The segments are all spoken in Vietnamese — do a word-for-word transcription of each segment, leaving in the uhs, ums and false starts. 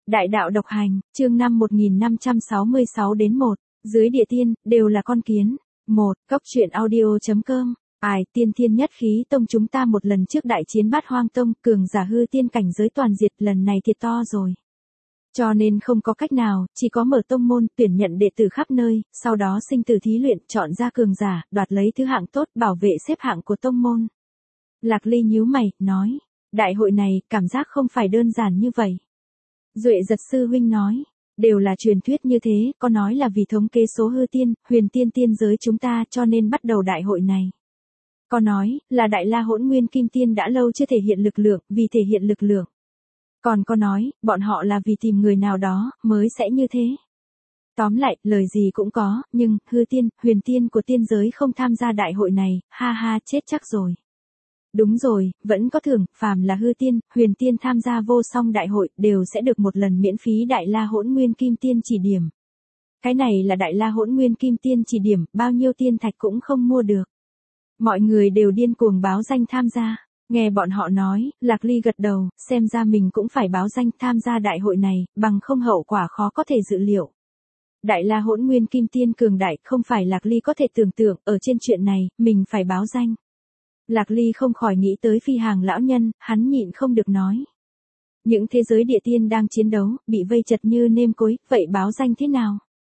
Đại đạo độc hành, chương năm một nghìn năm trăm sáu mươi sáu đến một, dưới địa tiên, đều là con kiến. một. Cốc truyện audio.com. Ai, tiên thiên nhất khí tông chúng ta một lần trước đại chiến bát hoang tông, cường giả hư tiên cảnh giới toàn diệt, lần này thiệt to rồi. Cho nên không có cách nào, chỉ có mở tông môn, tuyển nhận đệ tử khắp nơi, sau đó sinh tử thí luyện, chọn ra cường giả, đoạt lấy thứ hạng tốt, bảo vệ xếp hạng của tông môn. Lạc Ly nhíu mày, nói, đại hội này, cảm giác không phải đơn giản như vậy. Duệ Giật sư huynh nói, đều là truyền thuyết như thế, có nói là vì thống kê số hư tiên, huyền tiên tiên giới chúng ta cho nên bắt đầu đại hội này. Có nói, là Đại La Hỗn Nguyên Kim Tiên đã lâu chưa thể hiện lực lượng, vì thể hiện lực lượng. Còn có nói, bọn họ là vì tìm người nào đó, mới sẽ như thế. Tóm lại, lời gì cũng có, nhưng, hư tiên, huyền tiên của tiên giới không tham gia đại hội này, ha ha chết chắc rồi. Đúng rồi, vẫn có thưởng, phàm là hư tiên, huyền tiên tham gia vô song đại hội, đều sẽ được một lần miễn phí Đại La Hỗn Nguyên Kim Tiên chỉ điểm. Cái này là Đại La Hỗn Nguyên Kim Tiên chỉ điểm, bao nhiêu tiên thạch cũng không mua được. Mọi người đều điên cuồng báo danh tham gia. Nghe bọn họ nói, Lạc Ly gật đầu, xem ra mình cũng phải báo danh tham gia đại hội này, bằng không hậu quả khó có thể dự liệu. Đại La Hỗn Nguyên Kim Tiên cường đại, không phải Lạc Ly có thể tưởng tượng, ở trên chuyện này, mình phải báo danh. Lạc Ly không khỏi nghĩ tới Phi Hàng lão nhân, hắn nhịn không được nói. Những thế giới địa tiên đang chiến đấu, bị vây chật như nêm cối, vậy báo danh thế nào?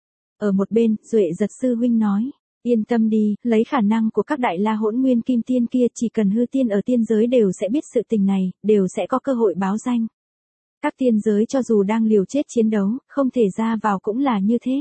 Ở một bên, Duệ Giật sư huynh nói. Yên tâm đi, lấy khả năng của các Đại La Hỗn Nguyên Kim Tiên kia, chỉ cần hư tiên ở tiên giới đều sẽ biết sự tình này, đều sẽ có cơ hội báo danh. Các tiên giới cho dù đang liều chết chiến đấu, không thể ra vào cũng là như thế.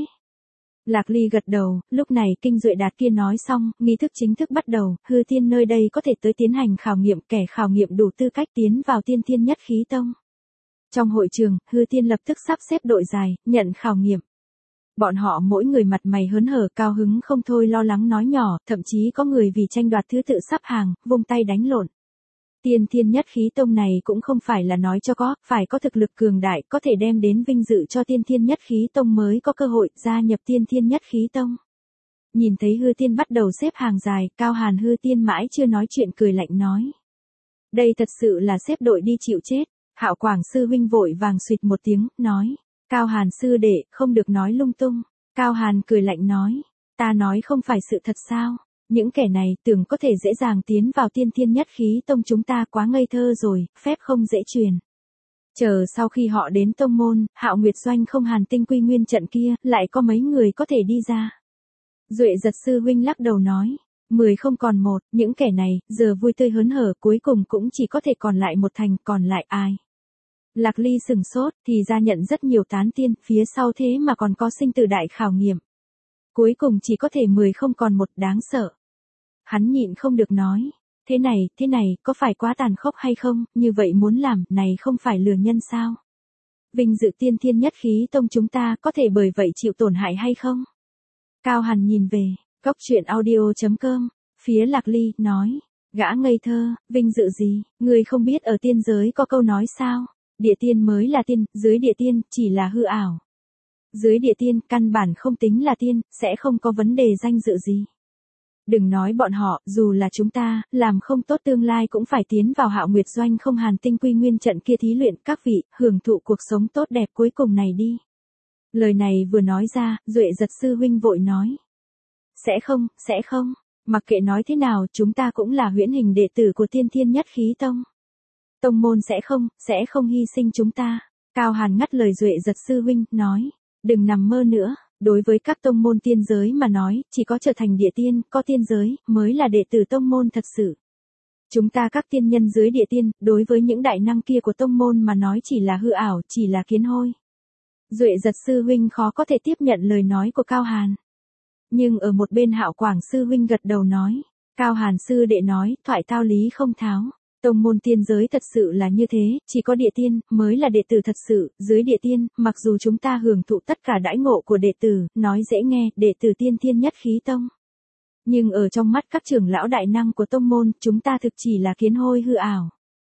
Lạc Ly gật đầu, lúc này Kinh Duệ Đạt kia nói xong, nghi thức chính thức bắt đầu, hư tiên nơi đây có thể tới tiến hành khảo nghiệm, kẻ khảo nghiệm đủ tư cách tiến vào tiên thiên nhất khí tông. Trong hội trường, hư tiên lập tức sắp xếp đội dài, nhận khảo nghiệm. Bọn họ mỗi người mặt mày hớn hở, cao hứng không thôi, lo lắng nói nhỏ, thậm chí có người vì tranh đoạt thứ tự sắp hàng, vung tay đánh lộn. Tiên thiên nhất khí tông này cũng không phải là nói cho có, phải có thực lực cường đại, có thể đem đến vinh dự cho tiên thiên nhất khí tông mới có cơ hội gia nhập tiên thiên nhất khí tông. Nhìn thấy hư tiên bắt đầu xếp hàng dài, Cao Hàn hư tiên mãi chưa nói chuyện cười lạnh nói. Đây thật sự là xếp đội đi chịu chết. Hạo Quảng sư huynh vội vàng xuyệt một tiếng, nói. Cao Hàn sư đệ, không được nói lung tung. Cao Hàn cười lạnh nói. Ta nói không phải sự thật sao? Những kẻ này tưởng có thể dễ dàng tiến vào tiên thiên nhất khí tông chúng ta quá ngây thơ rồi, phép không dễ truyền. Chờ sau khi họ đến tông môn, Hạo Nguyệt Doanh không Hàn Tinh Quy Nguyên trận kia, lại có mấy người có thể đi ra. Duệ Giật sư huynh lắc đầu nói. Mười không còn một, những kẻ này, giờ vui tươi hớn hở, cuối cùng cũng chỉ có thể còn lại một thành, còn lại ai? Lạc Ly sừng sốt, thì ra nhận rất nhiều tán tiên, phía sau thế mà còn có sinh tử đại khảo nghiệm. Cuối cùng chỉ có thể mười không còn một, đáng sợ. Hắn nhịn không được nói, thế này, thế này, có phải quá tàn khốc hay không, như vậy muốn làm, này không phải lừa nhân sao? Vinh dự tiên thiên nhất khí tông chúng ta có thể bởi vậy chịu tổn hại hay không? Cao Hàn nhìn về, cốc truyện audio.com, phía Lạc Ly, nói, gã ngây thơ, vinh dự gì, người không biết ở tiên giới có câu nói sao? Địa tiên mới là tiên, dưới địa tiên, chỉ là hư ảo. Dưới địa tiên, căn bản không tính là tiên, sẽ không có vấn đề danh dự gì. Đừng nói bọn họ, dù là chúng ta, làm không tốt tương lai cũng phải tiến vào Hạo Nguyệt Doanh không Hàn Tinh Quy Nguyên trận kia thí luyện, các vị, hưởng thụ cuộc sống tốt đẹp cuối cùng này đi. Lời này vừa nói ra, Duệ Giật sư huynh vội nói. Sẽ không, sẽ không, mặc kệ nói thế nào, chúng ta cũng là huyễn hình đệ tử của tiên thiên nhất khí tông. Tông môn sẽ không, sẽ không hy sinh chúng ta. Cao Hàn ngắt lời Duệ Giật sư huynh, nói, đừng nằm mơ nữa, đối với các tông môn tiên giới mà nói, chỉ có trở thành địa tiên, có tiên giới, mới là đệ tử tông môn thật sự. Chúng ta các tiên nhân dưới địa tiên, đối với những đại năng kia của tông môn mà nói chỉ là hư ảo, chỉ là kiến hôi. Duệ Giật sư huynh khó có thể tiếp nhận lời nói của Cao Hàn. Nhưng ở một bên Hạo Quảng sư huynh gật đầu nói, Cao Hàn sư đệ nói, thoại thao lý không tháo. Tông môn tiên giới thật sự là như thế, chỉ có địa tiên, mới là đệ tử thật sự, dưới địa tiên, mặc dù chúng ta hưởng thụ tất cả đãi ngộ của đệ tử, nói dễ nghe, đệ tử tiên thiên nhất khí tông. Nhưng ở trong mắt các trưởng lão đại năng của tông môn, chúng ta thực chỉ là kiến hôi hư ảo.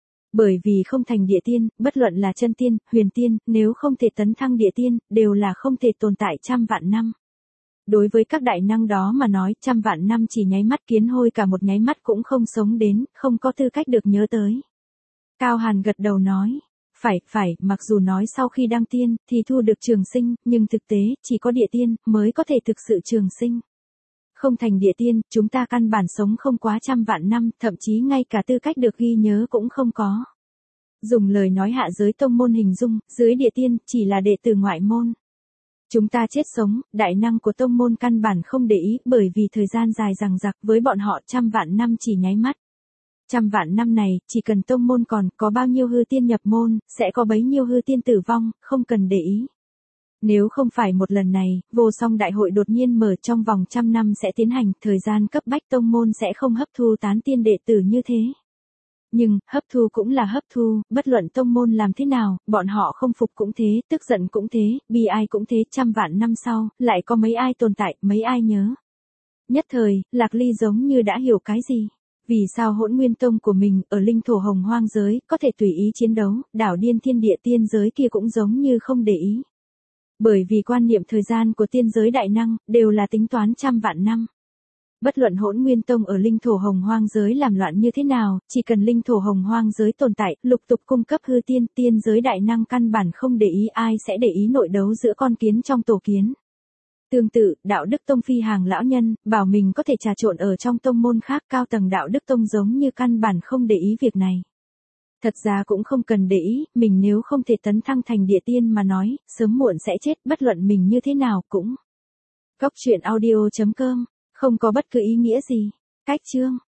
Bởi vì không thành địa tiên, bất luận là chân tiên, huyền tiên, nếu không thể tấn thăng địa tiên, đều là không thể tồn tại trăm vạn năm. Đối với các đại năng đó mà nói, trăm vạn năm chỉ nháy mắt, kiến hôi cả một nháy mắt cũng không sống đến, không có tư cách được nhớ tới. Cao Hàn gật đầu nói, Phải, phải, mặc dù nói sau khi đăng tiên, thì thu được trường sinh, nhưng thực tế, chỉ có địa tiên, mới có thể thực sự trường sinh. Không thành địa tiên, chúng ta căn bản sống không quá trăm vạn năm, thậm chí ngay cả tư cách được ghi nhớ cũng không có. Dùng lời nói hạ giới tông môn hình dung, dưới địa tiên, chỉ là đệ tử ngoại môn. Chúng ta chết sống, đại năng của tông môn căn bản không để ý, bởi vì thời gian dài dằng dặc, với bọn họ trăm vạn năm chỉ nháy mắt. Trăm vạn năm này, chỉ cần tông môn còn có bao nhiêu hư tiên nhập môn, sẽ có bấy nhiêu hư tiên tử vong, không cần để ý. Nếu không phải một lần này, vô song đại hội đột nhiên mở trong vòng trăm năm sẽ tiến hành, thời gian cấp bách tông môn sẽ không hấp thu tán tiên đệ tử như thế. Nhưng, hấp thu cũng là hấp thu, bất luận tông môn làm thế nào, bọn họ không phục cũng thế, tức giận cũng thế, bi ai cũng thế, trăm vạn năm sau, lại có mấy ai tồn tại, mấy ai nhớ. Nhất thời, Lạc Ly giống như đã hiểu cái gì. Vì sao Hỗn Nguyên Tông của mình, ở linh thổ hồng hoang giới, có thể tùy ý chiến đấu, đảo điên thiên địa tiên giới kia cũng giống như không để ý. Bởi vì quan niệm thời gian của tiên giới đại năng, đều là tính toán trăm vạn năm. Bất luận Hỗn Nguyên Tông ở linh thổ hồng hoang giới làm loạn như thế nào, chỉ cần linh thổ hồng hoang giới tồn tại, lục tục cung cấp hư tiên, tiên giới đại năng căn bản không để ý ai sẽ để ý nội đấu giữa con kiến trong tổ kiến. Tương tự, đạo đức tông phi hàng lão nhân, bảo mình có thể trà trộn ở trong tông môn khác, cao tầng đạo đức tông giống như căn bản không để ý việc này. Thật ra cũng không cần để ý, mình nếu không thể tấn thăng thành địa tiên mà nói, sớm muộn sẽ chết, bất luận mình như thế nào cũng. Góc truyện audio chấm com, không có bất cứ ý nghĩa gì. Cách chương